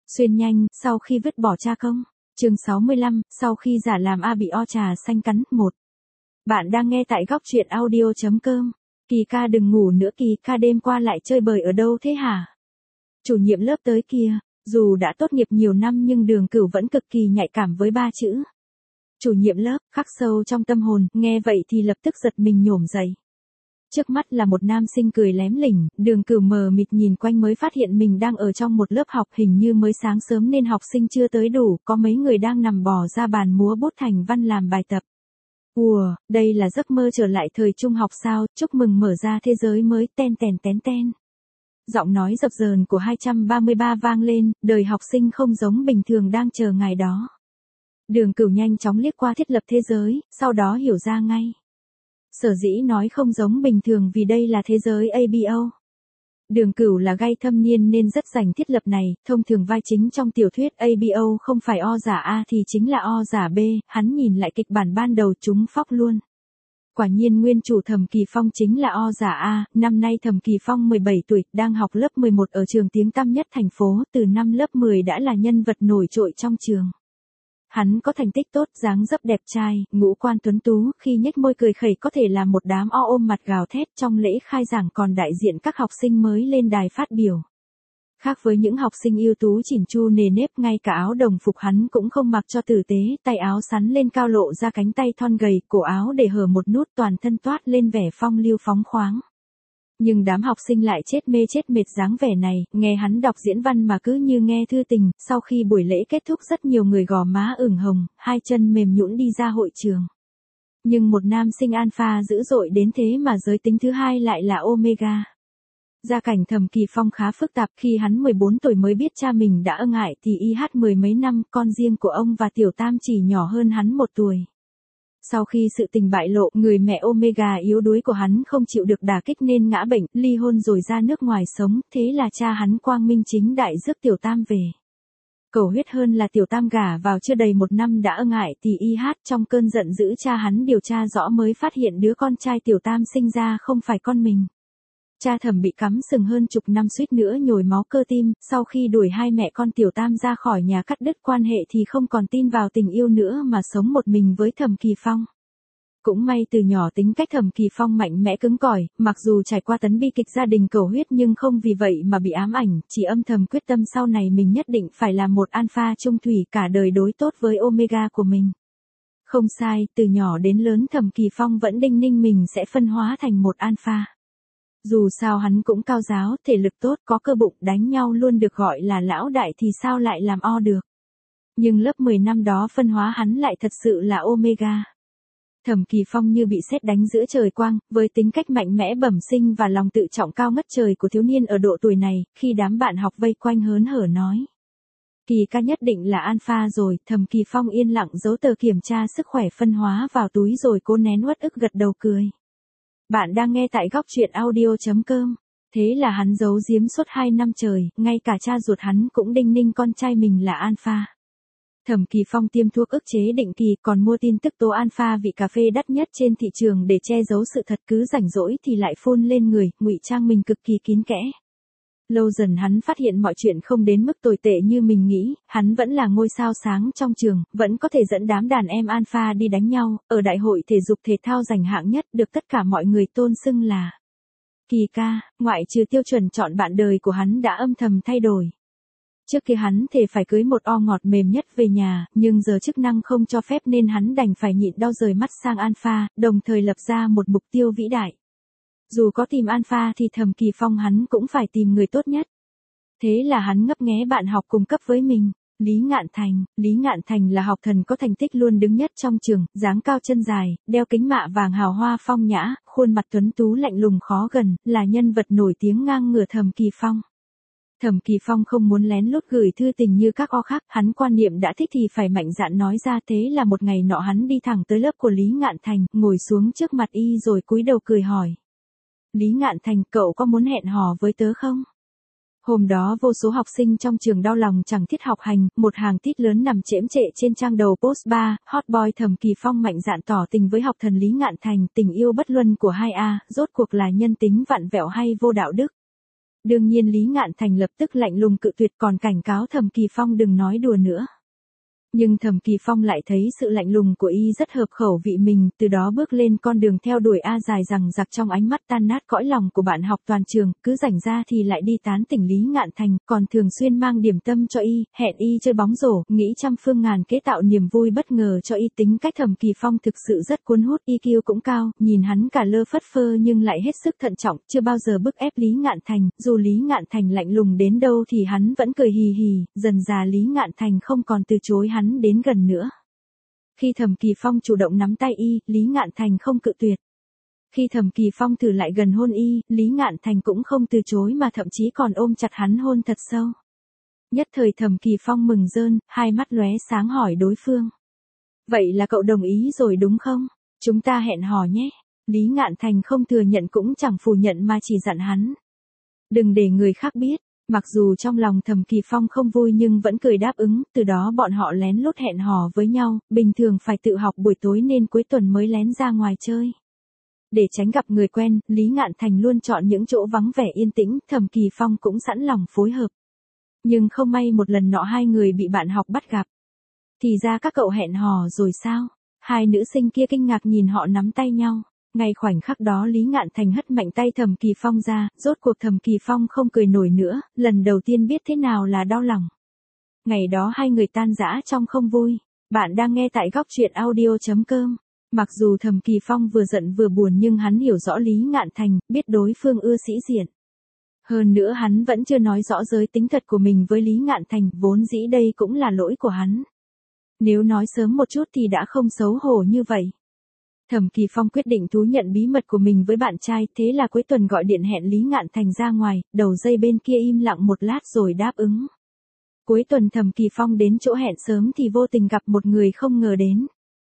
Xuyên nhanh, sau khi vứt bỏ cha công. Chương 65, sau khi giả làm A bị o trà xanh cắn. 1. Bạn đang nghe tại góc truyện audio.com. Kỳ ca đừng ngủ nữa, Kỳ ca đêm qua lại chơi bời ở đâu thế hả? Chủ nhiệm lớp tới kìa. Dù đã tốt nghiệp nhiều năm nhưng Đường Cửu vẫn cực kỳ nhạy cảm với 3 chữ. Chủ nhiệm lớp, khắc sâu trong tâm hồn, nghe vậy thì lập tức giật mình nhổm dậy. Trước mắt là một nam sinh cười lém lỉnh, Đường Cửu mờ mịt nhìn quanh mới phát hiện mình đang ở trong một lớp học, hình như mới sáng sớm nên học sinh chưa tới đủ, có mấy người đang nằm bò ra bàn múa bút thành văn làm bài tập. Ùa, đây là giấc mơ trở lại thời trung học sao, chúc mừng mở ra thế giới mới, ten tèn tén ten. Giọng nói dập dờn của 233 vang lên, đời học sinh không giống bình thường đang chờ ngày đó. Đường Cửu nhanh chóng liếc qua thiết lập thế giới, sau đó hiểu ra ngay. Sở dĩ nói không giống bình thường vì đây là thế giới ABO. Đường Cửu là gay thâm niên nên rất rành thiết lập này, thông thường vai chính trong tiểu thuyết ABO không phải O giả A thì chính là O giả B, hắn nhìn lại kịch bản ban đầu chúng phóc luôn. Quả nhiên nguyên chủ Thẩm Kỳ Phong chính là O giả A, năm nay Thẩm Kỳ Phong 17 tuổi, đang học lớp 11 ở trường tiếng tăm nhất thành phố, từ năm lớp 10 đã là nhân vật nổi trội trong trường. Hắn có thành tích tốt, dáng dấp đẹp trai, ngũ quan tuấn tú, khi nhếch môi cười khẩy có thể làm một đám o ôm mặt gào thét, trong lễ khai giảng còn đại diện các học sinh mới lên đài phát biểu. Khác với những học sinh ưu tú chỉn chu nề nếp, ngay cả áo đồng phục hắn cũng không mặc cho tử tế, tay áo sắn lên cao lộ ra cánh tay thon gầy, cổ áo để hở một nút, toàn thân toát lên vẻ phong lưu phóng khoáng. Nhưng đám học sinh lại chết mê chết mệt dáng vẻ này, nghe hắn đọc diễn văn mà cứ như nghe thư tình, sau khi buổi lễ kết thúc rất nhiều người gò má ửng hồng, hai chân mềm nhũn đi ra hội trường. Nhưng một nam sinh alpha dữ dội đến thế mà giới tính thứ hai lại là Omega. Gia cảnh Thẩm Kỳ Phong khá phức tạp, khi hắn 14 tuổi mới biết cha mình đã ân ải thì y hát 10 mấy năm, con riêng của ông và Tiểu Tam chỉ nhỏ hơn hắn 1 tuổi. Sau khi sự tình bại lộ, người mẹ Omega yếu đuối của hắn không chịu được đả kích nên ngã bệnh, ly hôn rồi ra nước ngoài sống, thế là cha hắn quang minh chính đại rước Tiểu Tam về. Cầu huyết hơn là Tiểu Tam gả vào chưa đầy 1 năm đã ân ải thì y hát trong cơn giận dữ cha hắn điều tra rõ mới phát hiện đứa con trai Tiểu Tam sinh ra không phải con mình. Cha Thẩm bị cắm sừng hơn chục năm suýt nữa nhồi máu cơ tim, sau khi đuổi hai mẹ con Tiểu Tam ra khỏi nhà cắt đứt quan hệ thì không còn tin vào tình yêu nữa mà sống một mình với Thẩm Kỳ Phong. Cũng may từ nhỏ tính cách Thẩm Kỳ Phong mạnh mẽ cứng cỏi, mặc dù trải qua tấn bi kịch gia đình cầu huyết nhưng không vì vậy mà bị ám ảnh, chỉ âm thầm quyết tâm sau này mình nhất định phải là một alpha trung thủy cả đời đối tốt với Omega của mình. Không sai, từ nhỏ đến lớn Thẩm Kỳ Phong vẫn đinh ninh mình sẽ phân hóa thành một alpha. Dù sao hắn cũng cao giáo, thể lực tốt, có cơ bụng, đánh nhau luôn được gọi là lão đại thì sao lại làm o được. Nhưng lớp 10 năm đó phân hóa hắn lại thật sự là Omega. Thẩm Kỳ Phong như bị sét đánh giữa trời quang, với tính cách mạnh mẽ bẩm sinh và lòng tự trọng cao ngất trời của thiếu niên ở độ tuổi này, khi đám bạn học vây quanh hớn hở nói. Kỳ ca nhất định là alpha rồi, Thẩm Kỳ Phong yên lặng giấu tờ kiểm tra sức khỏe phân hóa vào túi rồi cố nén uất ức gật đầu cười. Bạn đang nghe tại góc truyện audio.com. Thế là hắn giấu giếm suốt 2 năm trời, ngay cả cha ruột hắn cũng đinh ninh con trai mình là alpha. Thẩm Kỳ Phong tiêm thuốc ức chế định kỳ còn mua tin tức tố alpha vị cà phê đắt nhất trên thị trường để che giấu sự thật, cứ rảnh rỗi thì lại phun lên người, ngụy trang mình cực kỳ kín kẽ. Lâu dần hắn phát hiện mọi chuyện không đến mức tồi tệ như mình nghĩ, hắn vẫn là ngôi sao sáng trong trường, vẫn có thể dẫn đám đàn em alpha đi đánh nhau, ở đại hội thể dục thể thao giành hạng nhất được tất cả mọi người tôn xưng là Kỳ ca, ngoại trừ tiêu chuẩn chọn bạn đời của hắn đã âm thầm thay đổi. Trước kia hắn thề phải cưới một o ngọt mềm nhất về nhà, nhưng giờ chức năng không cho phép nên hắn đành phải nhịn đau rời mắt sang alpha, đồng thời lập ra một mục tiêu vĩ đại. Dù có tìm alpha thì Thẩm Kỳ Phong hắn cũng phải tìm người tốt nhất. Thế là hắn ngấp nghé bạn học cùng cấp với mình, Lý Ngạn Thành là học thần có thành tích luôn đứng nhất trong trường, dáng cao chân dài, đeo kính mạ vàng hào hoa phong nhã, khuôn mặt tuấn tú lạnh lùng khó gần, là nhân vật nổi tiếng ngang ngửa Thẩm Kỳ Phong. Thẩm Kỳ Phong không muốn lén lút gửi thư tình như các o khác, hắn quan niệm đã thích thì phải mạnh dạn nói ra, thế là một ngày nọ hắn đi thẳng tới lớp của Lý Ngạn Thành, ngồi xuống trước mặt y rồi cúi đầu cười hỏi. Lý Ngạn Thành, cậu có muốn hẹn hò với tớ không? Hôm đó vô số học sinh trong trường đau lòng chẳng thiết học hành, một hàng tít lớn nằm chễm chệ trên trang đầu post bar, hot boy Thẩm Kỳ Phong mạnh dạn tỏ tình với học thần Lý Ngạn Thành, tình yêu bất luân của 2A, rốt cuộc là nhân tính vặn vẹo hay vô đạo đức? Đương nhiên Lý Ngạn Thành lập tức lạnh lùng cự tuyệt, còn cảnh cáo Thẩm Kỳ Phong đừng nói đùa nữa. Nhưng Thẩm Kỳ Phong lại thấy sự lạnh lùng của y rất hợp khẩu vị mình, từ đó bước lên con đường theo đuổi A dài rằng giặc, trong ánh mắt tan nát cõi lòng của bạn học toàn trường, cứ rảnh ra thì lại đi tán tỉnh Lý Ngạn Thành, còn thường xuyên mang điểm tâm cho y, hẹn y chơi bóng rổ, nghĩ trăm phương ngàn kế tạo niềm vui bất ngờ cho y. Tính cách Thẩm Kỳ Phong thực sự rất cuốn hút, EQ cũng cao, nhìn hắn cả lơ phất phơ nhưng lại hết sức thận trọng, chưa bao giờ bức ép Lý Ngạn Thành, dù Lý Ngạn Thành lạnh lùng đến đâu thì hắn vẫn cười hì hì, dần dà Lý Ngạn Thành không còn từ chối hắn đến gần nữa. Khi Thẩm Kỳ Phong chủ động nắm tay y, Lý Ngạn Thành không cự tuyệt. Khi Thẩm Kỳ Phong thử lại gần hôn y, Lý Ngạn Thành cũng không từ chối mà thậm chí còn ôm chặt hắn hôn thật sâu. Nhất thời Thẩm Kỳ Phong mừng rơn, hai mắt lóe sáng hỏi đối phương. Vậy là cậu đồng ý rồi đúng không? Chúng ta hẹn hò nhé. Lý Ngạn Thành không thừa nhận cũng chẳng phủ nhận mà chỉ dặn hắn. Đừng để người khác biết. Mặc dù trong lòng Thẩm Kỳ Phong không vui nhưng vẫn cười đáp ứng, từ đó bọn họ lén lút hẹn hò với nhau, bình thường phải tự học buổi tối nên cuối tuần mới lén ra ngoài chơi. Để tránh gặp người quen, Lý Ngạn Thành luôn chọn những chỗ vắng vẻ yên tĩnh, Thẩm Kỳ Phong cũng sẵn lòng phối hợp. Nhưng không may một lần nọ hai người bị bạn học bắt gặp. Thì ra các cậu hẹn hò rồi sao? Hai nữ sinh kia kinh ngạc nhìn họ nắm tay nhau. Ngay khoảnh khắc đó Lý Ngạn Thành hất mạnh tay Thẩm Kỳ Phong ra, rốt cuộc Thẩm Kỳ Phong không cười nổi nữa, lần đầu tiên biết thế nào là đau lòng. Ngày đó hai người tan rã trong không vui. Bạn đang nghe tại góc truyện audio.com. Mặc dù Thẩm Kỳ Phong vừa giận vừa buồn nhưng hắn hiểu rõ Lý Ngạn Thành, biết đối phương ưa sĩ diện. Hơn nữa hắn vẫn chưa nói rõ giới tính thật của mình với Lý Ngạn Thành, vốn dĩ đây cũng là lỗi của hắn. Nếu nói sớm một chút thì đã không xấu hổ như vậy. Thẩm Kỳ Phong quyết định thú nhận bí mật của mình với bạn trai, thế là cuối tuần gọi điện hẹn Lý Ngạn Thành ra ngoài, đầu dây bên kia im lặng một lát rồi đáp ứng. Cuối tuần Thẩm Kỳ Phong đến chỗ hẹn sớm thì vô tình gặp một người không ngờ đến.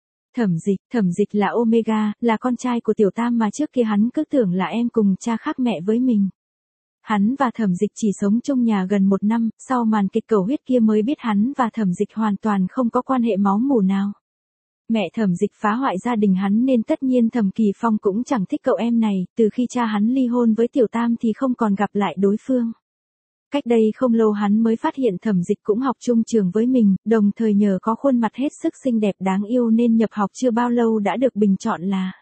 Thẩm Dịch là Omega, là con trai của Tiểu Tam mà trước kia hắn cứ tưởng là em cùng cha khác mẹ với mình. Hắn và Thẩm Dịch chỉ sống chung nhà gần 1 năm, sau màn kịch cầu huyết kia mới biết hắn và Thẩm Dịch hoàn toàn không có quan hệ máu mủ nào. Mẹ Thẩm Dịch phá hoại gia đình hắn nên tất nhiên Thẩm Kỳ Phong cũng chẳng thích cậu em này, từ khi cha hắn ly hôn với Tiểu Tam thì không còn gặp lại đối phương. Cách đây không lâu hắn mới phát hiện Thẩm Dịch cũng học chung trường với mình, đồng thời nhờ có khuôn mặt hết sức xinh đẹp đáng yêu nên nhập học chưa bao lâu đã được bình chọn là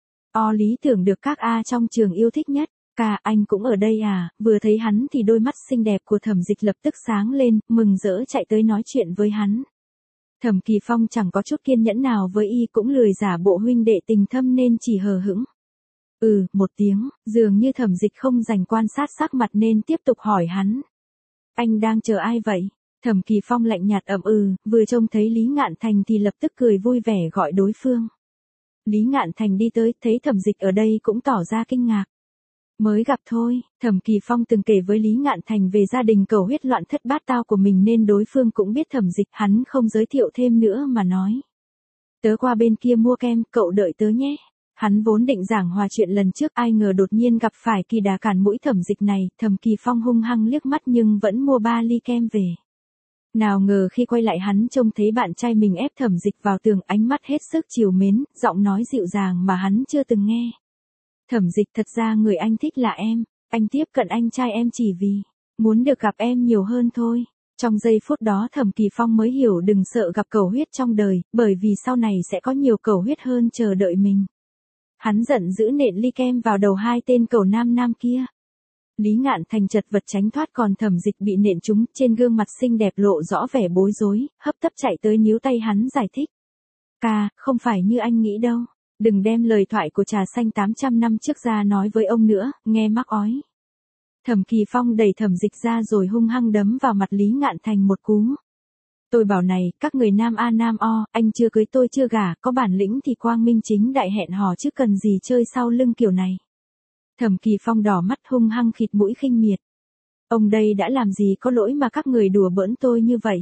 lý tưởng được các A trong trường yêu thích nhất. Ca, anh cũng ở đây à? Vừa thấy hắn thì đôi mắt xinh đẹp của Thẩm Dịch lập tức sáng lên, mừng rỡ chạy tới nói chuyện với hắn. Thẩm Kỳ Phong chẳng có chút kiên nhẫn nào với y, cũng lười giả bộ huynh đệ tình thâm nên chỉ hờ hững. Một tiếng, dường như Thẩm Dịch không dành quan sát sắc mặt nên tiếp tục hỏi hắn. Anh đang chờ ai vậy? Thẩm Kỳ Phong lạnh nhạt vừa trông thấy Lý Ngạn Thành thì lập tức cười vui vẻ gọi đối phương. Lý Ngạn Thành đi tới, thấy Thẩm Dịch ở đây cũng tỏ ra kinh ngạc. Mới gặp thôi, Thẩm Kỳ Phong từng kể với Lý Ngạn Thành về gia đình cầu huyết loạn thất bát tao của mình nên đối phương cũng biết Thẩm Dịch, hắn không giới thiệu thêm nữa mà nói. Tớ qua bên kia mua kem, cậu đợi tớ nhé. Hắn vốn định giảng hòa chuyện lần trước, ai ngờ đột nhiên gặp phải kỳ đà cản mũi Thẩm Dịch này, Thẩm Kỳ Phong hung hăng liếc mắt nhưng vẫn mua 3 ly kem về. Nào ngờ khi quay lại hắn trông thấy bạn trai mình ép Thẩm Dịch vào tường, ánh mắt hết sức trìu mến, giọng nói dịu dàng mà hắn chưa từng nghe. Thẩm Dịch, thật ra người anh thích là em, anh tiếp cận anh trai em chỉ vì muốn được gặp em nhiều hơn thôi. Trong giây phút đó Thẩm Kỳ Phong mới hiểu đừng sợ gặp cầu huyết trong đời, bởi vì sau này sẽ có nhiều cầu huyết hơn chờ đợi mình. Hắn giận dữ nện ly kem vào đầu hai tên cầu nam kia. Lý Ngạn Thành chật vật tránh thoát, còn Thẩm Dịch bị nện trúng, trên gương mặt xinh đẹp lộ rõ vẻ bối rối, hấp tấp chạy tới níu tay hắn giải thích. Ca, không phải như anh nghĩ đâu. Đừng đem lời thoại của trà xanh 800 năm trước ra nói với ông nữa, nghe mắc ói. Thẩm Kỳ Phong đẩy Thẩm Dịch ra rồi hung hăng đấm vào mặt Lý Ngạn Thành một cú. Tôi bảo này, các người nam A nam O, anh chưa cưới tôi chưa gả, có bản lĩnh thì quang minh chính đại hẹn hò chứ cần gì chơi sau lưng kiểu này. Thẩm Kỳ Phong đỏ mắt hung hăng khịt mũi khinh miệt. Ông đây đã làm gì có lỗi mà các người đùa bỡn tôi như vậy.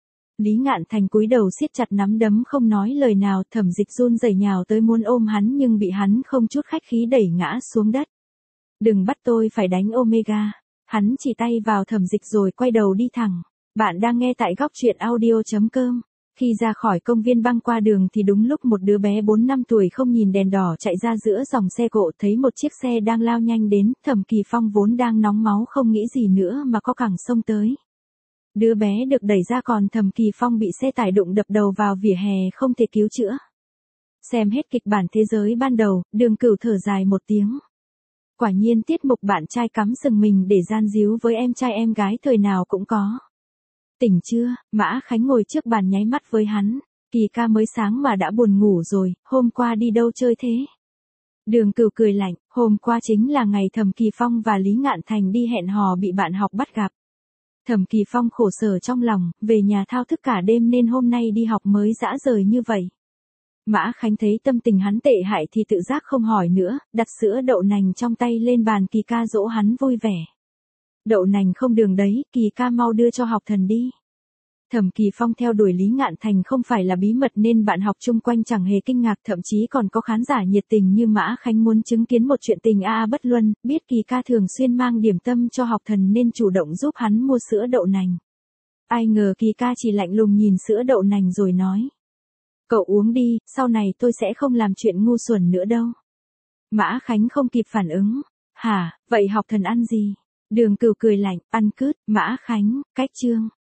Lý Ngạn Thành cúi đầu siết chặt nắm đấm không nói lời nào, Thẩm Dịch run rẩy nhào tới muốn ôm hắn nhưng bị hắn không chút khách khí đẩy ngã xuống đất. Đừng bắt tôi phải đánh Omega. Hắn chỉ tay vào Thẩm Dịch rồi quay đầu đi thẳng. Bạn đang nghe tại góc truyện audio.com. Khi ra khỏi công viên băng qua đường thì đúng lúc một đứa bé 4 năm tuổi không nhìn đèn đỏ chạy ra giữa dòng xe cộ, thấy một chiếc xe đang lao nhanh đến, Thẩm Kỳ Phong vốn đang nóng máu không nghĩ gì nữa mà có cẳng xông tới. Đứa bé được đẩy ra còn Thẩm Kỳ Phong bị xe tải đụng đập đầu vào vỉa hè không thể cứu chữa. Xem hết kịch bản thế giới ban đầu, Đường Cửu thở dài một tiếng. Quả nhiên tiết mục bạn trai cắm sừng mình để gian díu với em trai em gái thời nào cũng có. Tỉnh chưa? Mã Khánh ngồi trước bàn nháy mắt với hắn. Kỳ ca mới sáng mà đã buồn ngủ rồi, hôm qua đi đâu chơi thế? Đường Cửu cười lạnh, hôm qua chính là ngày Thẩm Kỳ Phong và Lý Ngạn Thành đi hẹn hò bị bạn học bắt gặp. Thẩm Kỳ Phong khổ sở trong lòng, về nhà thao thức cả đêm nên hôm nay đi học mới dã rời như vậy. Mã Khánh thấy tâm tình hắn tệ hại thì tự giác không hỏi nữa, đặt sữa đậu nành trong tay lên bàn. Kỳ ca dỗ hắn vui vẻ. Đậu nành không đường đấy, Kỳ ca mau đưa cho học thần đi. Thẩm Kỳ Phong theo đuổi Lý Ngạn Thành không phải là bí mật nên bạn học chung quanh chẳng hề kinh ngạc, thậm chí còn có khán giả nhiệt tình như Mã Khánh muốn chứng kiến một chuyện tình bất luân, biết Kỳ ca thường xuyên mang điểm tâm cho học thần nên chủ động giúp hắn mua sữa đậu nành. Ai ngờ Kỳ ca chỉ lạnh lùng nhìn sữa đậu nành rồi nói. Cậu uống đi, sau này tôi sẽ không làm chuyện ngu xuẩn nữa đâu. Mã Khánh không kịp phản ứng. Hả, vậy học thần ăn gì? Đường Cửu cười lạnh, ăn cứt. Mã Khánh, cách chương.